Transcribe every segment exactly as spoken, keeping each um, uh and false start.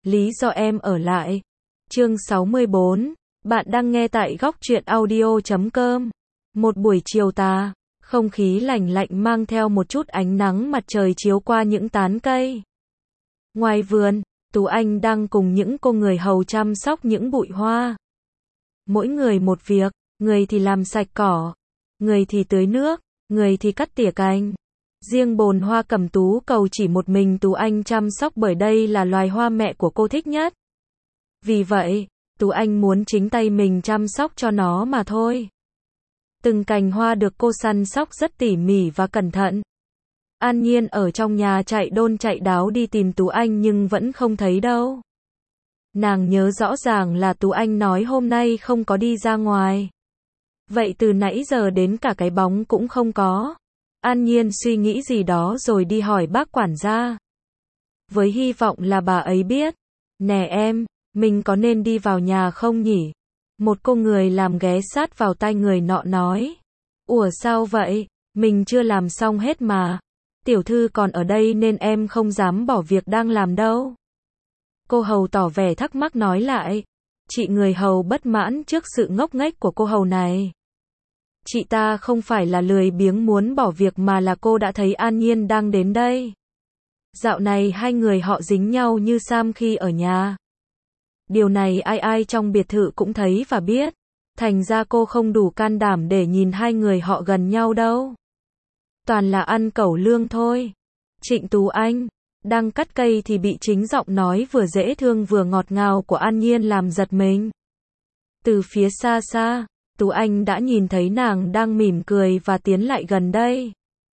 lý do em ở lại. Chương sáu mươi bốn. Bạn đang nghe tại góc truyện audio chấm com. Một buổi chiều tà, không khí lạnh lạnh mang theo một chút ánh nắng mặt trời chiếu qua những tán cây. Ngoài vườn, Tú Anh đang cùng những cô người hầu chăm sóc những bụi hoa. Mỗi người một việc, người thì làm sạch cỏ, người thì tưới nước, người thì cắt tỉa cành. Riêng bồn hoa cẩm tú cầu chỉ một mình Tú Anh chăm sóc bởi đây là loài hoa mẹ của cô thích nhất. Vì vậy, Tú Anh muốn chính tay mình chăm sóc cho nó mà thôi. Từng cành hoa được cô săn sóc rất tỉ mỉ và cẩn thận. An Nhiên ở trong nhà chạy đôn chạy đáo đi tìm Tú Anh nhưng vẫn không thấy đâu. Nàng nhớ rõ ràng là Tú Anh nói hôm nay không có đi ra ngoài. Vậy từ nãy giờ đến cả cái bóng cũng không có. An Nhiên suy nghĩ gì đó rồi đi hỏi bác quản gia. Với hy vọng là bà ấy biết. Nè em, mình có nên đi vào nhà không nhỉ? Một cô người làm ghé sát vào tai người nọ nói. Ủa sao vậy? Mình chưa làm xong hết mà. Tiểu thư còn ở đây nên em không dám bỏ việc đang làm đâu. Cô hầu tỏ vẻ thắc mắc nói lại. Chị người hầu bất mãn trước sự ngốc nghếch của cô hầu này. Chị ta không phải là lười biếng muốn bỏ việc mà là cô đã thấy An Nhiên đang đến đây. Dạo này hai người họ dính nhau như Sam khi ở nhà. Điều này ai ai trong biệt thự cũng thấy và biết. Thành ra cô không đủ can đảm để nhìn hai người họ gần nhau đâu. Toàn là ăn cẩu lương thôi. Trịnh Tú Anh đang cắt cây thì bị chính giọng nói vừa dễ thương vừa ngọt ngào của An Nhiên làm giật mình. Từ phía xa xa, Tú Anh đã nhìn thấy nàng đang mỉm cười và tiến lại gần đây.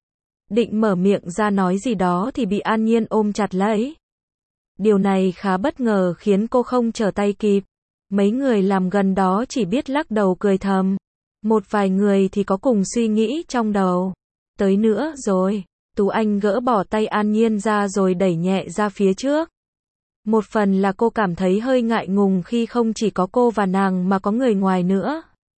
Định mở miệng ra nói gì đó thì bị An Nhiên ôm chặt lấy. Điều này khá bất ngờ khiến cô không trở tay kịp. Mấy người làm gần đó chỉ biết lắc đầu cười thầm. Một vài người thì có cùng suy nghĩ trong đầu. Tới nữa rồi. Tú Anh gỡ bỏ tay An Nhiên ra rồi đẩy nhẹ ra phía trước. Một phần là cô cảm thấy hơi ngại ngùng khi không chỉ có cô và nàng mà có người ngoài nữa.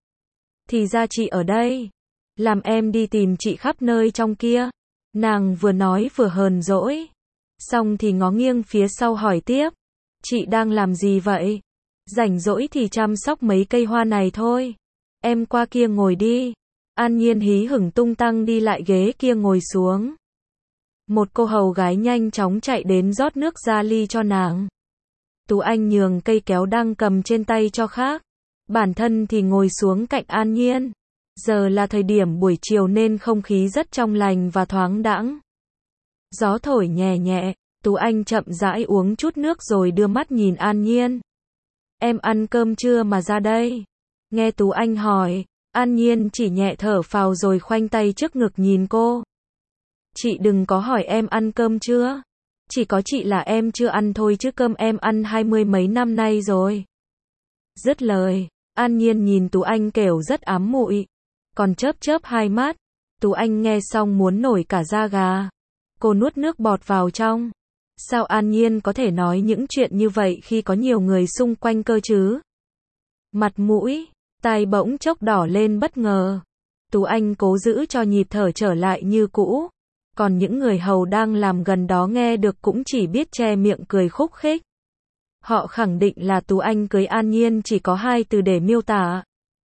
Thì ra chị ở đây. Làm em đi tìm chị khắp nơi trong kia. Nàng vừa nói vừa hờn dỗi. Xong thì ngó nghiêng phía sau hỏi tiếp. Chị đang làm gì vậy? Rảnh rỗi thì chăm sóc mấy cây hoa này thôi. Em qua kia ngồi đi. An Nhiên hí hửng tung tăng đi lại ghế kia ngồi xuống. Một cô hầu gái nhanh chóng chạy đến rót nước ra ly cho nàng. Tú Anh nhường cây kéo đang cầm trên tay cho khác. Bản thân thì ngồi xuống cạnh An Nhiên. Giờ là thời điểm buổi chiều nên không khí rất trong lành và thoáng đãng. Gió thổi nhẹ nhẹ, Tú Anh chậm rãi uống chút nước rồi đưa mắt nhìn An Nhiên. Em ăn cơm chưa mà ra đây? Nghe Tú Anh hỏi, An Nhiên chỉ nhẹ thở phào rồi khoanh tay trước ngực nhìn cô. Chị đừng có hỏi em ăn cơm chưa? Chỉ có chị là em chưa ăn thôi chứ cơm em ăn hai mươi mấy năm nay rồi. Dứt lời, An Nhiên nhìn Tú Anh kẻo rất ám muội, còn chớp chớp hai mắt. Tú Anh nghe xong muốn nổi cả da gà. Cô nuốt nước bọt vào trong. Sao An Nhiên có thể nói những chuyện như vậy khi có nhiều người xung quanh cơ chứ? Mặt mũi, tai bỗng chốc đỏ lên bất ngờ. Tú Anh cố giữ cho nhịp thở trở lại như cũ. Còn những người hầu đang làm gần đó nghe được cũng chỉ biết che miệng cười khúc khích. Họ khẳng định là Tú Anh cưới An Nhiên chỉ có hai từ để miêu tả.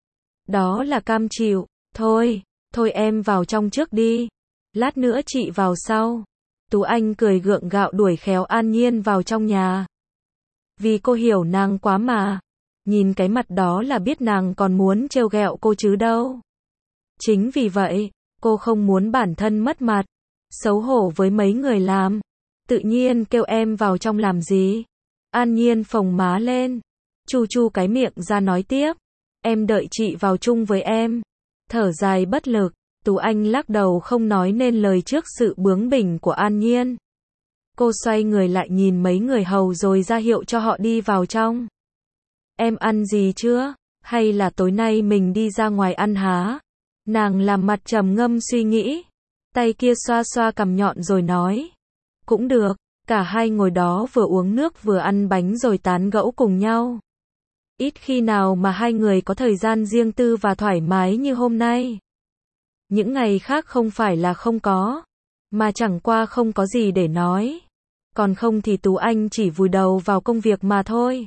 Đó là cam chịu. Thôi, thôi em vào trong trước đi. Lát nữa chị vào sau. Tú Anh cười gượng gạo đuổi khéo An Nhiên vào trong nhà. Vì cô hiểu nàng quá mà. Nhìn cái mặt đó là biết nàng còn muốn trêu ghẹo cô chứ đâu. Chính vì vậy, cô không muốn bản thân mất mặt. Xấu hổ với mấy người làm. Tự nhiên kêu em vào trong làm gì? An Nhiên phồng má lên. Chu chu cái miệng ra nói tiếp. Em đợi chị vào chung với em. Thở dài bất lực. Tú Anh lắc đầu không nói nên lời trước sự bướng bỉnh của An Nhiên. Cô xoay người lại nhìn mấy người hầu rồi ra hiệu cho họ đi vào trong. Em ăn gì chưa? Hay là tối nay mình đi ra ngoài ăn há? Nàng làm mặt trầm ngâm suy nghĩ. Tay kia xoa xoa cằm nhọn rồi nói. Cũng được. Cả hai ngồi đó vừa uống nước vừa ăn bánh rồi tán gẫu cùng nhau. Ít khi nào mà hai người có thời gian riêng tư và thoải mái như hôm nay. Những ngày khác không phải là không có, mà chẳng qua không có gì để nói. còn không thì Tú Anh chỉ vùi đầu vào công việc mà thôi.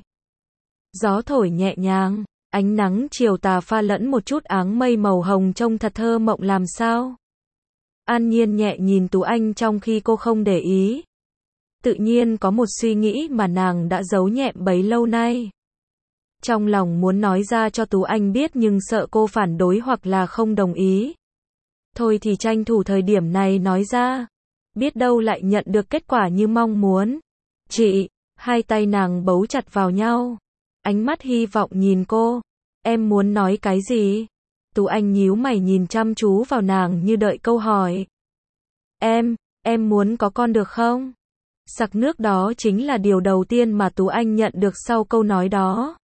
Gió thổi nhẹ nhàng, ánh nắng chiều tà pha lẫn một chút áng mây màu hồng trông thật thơ mộng làm sao. An Nhiên nhẹ nhìn Tú Anh trong khi cô không để ý. Tự nhiên có một suy nghĩ mà nàng đã giấu nhẹm bấy lâu nay. Trong lòng muốn nói ra cho Tú Anh biết nhưng sợ cô phản đối hoặc là không đồng ý. Thôi thì tranh thủ thời điểm này nói ra. Biết đâu lại nhận được kết quả như mong muốn. Chị, hai tay nàng bấu chặt vào nhau. Ánh mắt hy vọng nhìn cô. Em muốn nói cái gì? Tú Anh nhíu mày nhìn chăm chú vào nàng như đợi câu hỏi. Em, em muốn có con được không? Sặc nước đó chính là điều đầu tiên mà Tú Anh nhận được sau câu nói đó.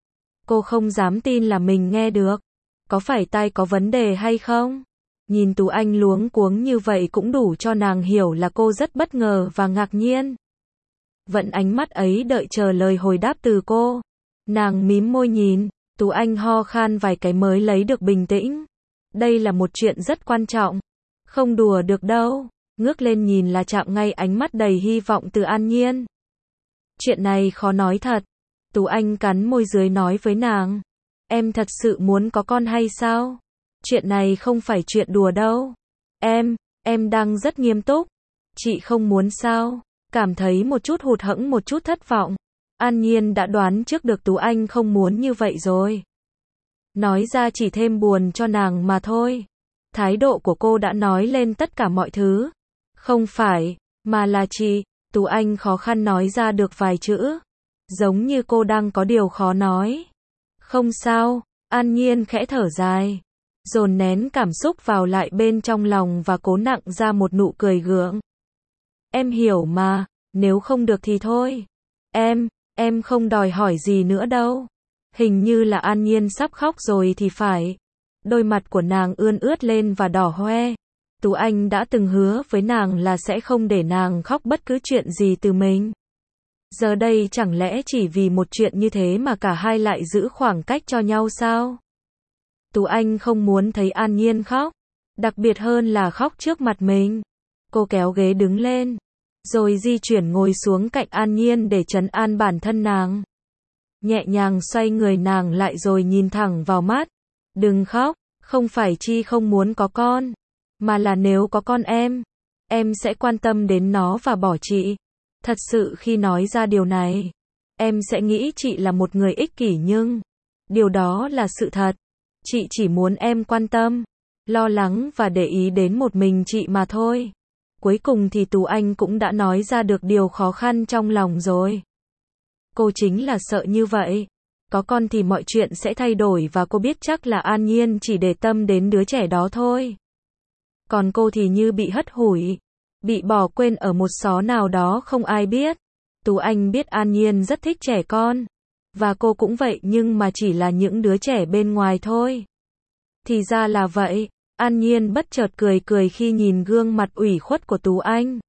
Cô không dám tin là mình nghe được. Có phải tai có vấn đề hay không? Nhìn Tú Anh luống cuống như vậy cũng đủ cho nàng hiểu là cô rất bất ngờ và ngạc nhiên. Vẫn ánh mắt ấy đợi chờ lời hồi đáp từ cô. Nàng mím môi nhìn, Tú Anh ho khan vài cái mới lấy được bình tĩnh. Đây là một chuyện rất quan trọng. Không đùa được đâu. Ngước lên nhìn là chạm ngay ánh mắt đầy hy vọng từ An Nhiên. Chuyện này khó nói thật. Tú Anh cắn môi dưới nói với nàng. Em thật sự muốn có con hay sao? Chuyện này không phải chuyện đùa đâu. Em, em đang rất nghiêm túc. Chị không muốn sao? Cảm thấy một chút hụt hẫng một chút thất vọng. An Nhiên đã đoán trước được Tú Anh không muốn như vậy rồi. Nói ra chỉ thêm buồn cho nàng mà thôi. Thái độ của cô đã nói lên tất cả mọi thứ. Không phải, mà là chị. Tú Anh khó khăn nói ra được vài chữ. Giống như cô đang có điều khó nói. Không sao, An Nhiên khẽ thở dài. Dồn nén cảm xúc vào lại bên trong lòng và cố nặng ra một nụ cười gượng. Em hiểu mà, nếu không được thì thôi. Em, em không đòi hỏi gì nữa đâu. Hình như là An Nhiên sắp khóc rồi thì phải. Đôi mặt của nàng ươn ướt lên và đỏ hoe. Tú Anh đã từng hứa với nàng là sẽ không để nàng khóc bất cứ chuyện gì từ mình. Giờ đây chẳng lẽ chỉ vì một chuyện như thế mà cả hai lại giữ khoảng cách cho nhau sao? Tú Anh không muốn thấy An Nhiên khóc. Đặc biệt hơn là khóc trước mặt mình. Cô kéo ghế đứng lên. Rồi di chuyển ngồi xuống cạnh An Nhiên để trấn an bản thân nàng. Nhẹ nhàng xoay người nàng lại rồi nhìn thẳng vào mắt. Đừng khóc, không phải Chi không muốn có con. Mà là nếu có con em, em sẽ quan tâm đến nó và bỏ chị. Thật sự khi nói ra điều này, em sẽ nghĩ chị là một người ích kỷ nhưng điều đó là sự thật. Chị chỉ muốn em quan tâm, lo lắng và để ý đến một mình chị mà thôi. Cuối cùng thì Tú Anh cũng đã nói ra được điều khó khăn trong lòng rồi. Cô chính là sợ như vậy. Có con thì mọi chuyện sẽ thay đổi và cô biết chắc là An Nhiên chỉ để tâm đến đứa trẻ đó thôi. Còn cô thì như bị hất hủi, bị bỏ quên ở một xó nào đó không ai biết. Tú Anh biết An Nhiên rất thích trẻ con. Và cô cũng vậy nhưng mà chỉ là những đứa trẻ bên ngoài thôi. Thì ra là vậy. An Nhiên bất chợt cười cười khi nhìn gương mặt ủy khuất của Tú Anh.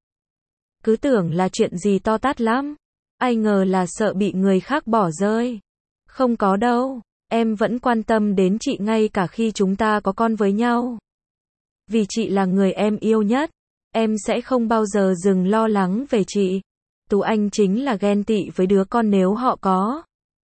Cứ tưởng là chuyện gì to tát lắm. Ai ngờ là sợ bị người khác bỏ rơi. Không có đâu. Em vẫn quan tâm đến chị ngay cả khi chúng ta có con với nhau. Vì chị là người em yêu nhất. Em sẽ không bao giờ dừng lo lắng về chị. Tú Anh chính là ghen tị với đứa con nếu họ có.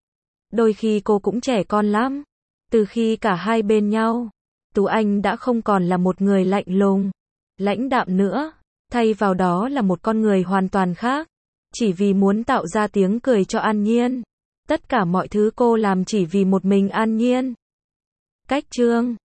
Đôi khi cô cũng trẻ con lắm. Từ khi cả hai bên nhau, Tú Anh đã không còn là một người lạnh lùng, lãnh đạm nữa. Thay vào đó là một con người hoàn toàn khác. Chỉ vì muốn tạo ra tiếng cười cho An Nhiên. Tất cả mọi thứ cô làm chỉ vì một mình An Nhiên. Cách chương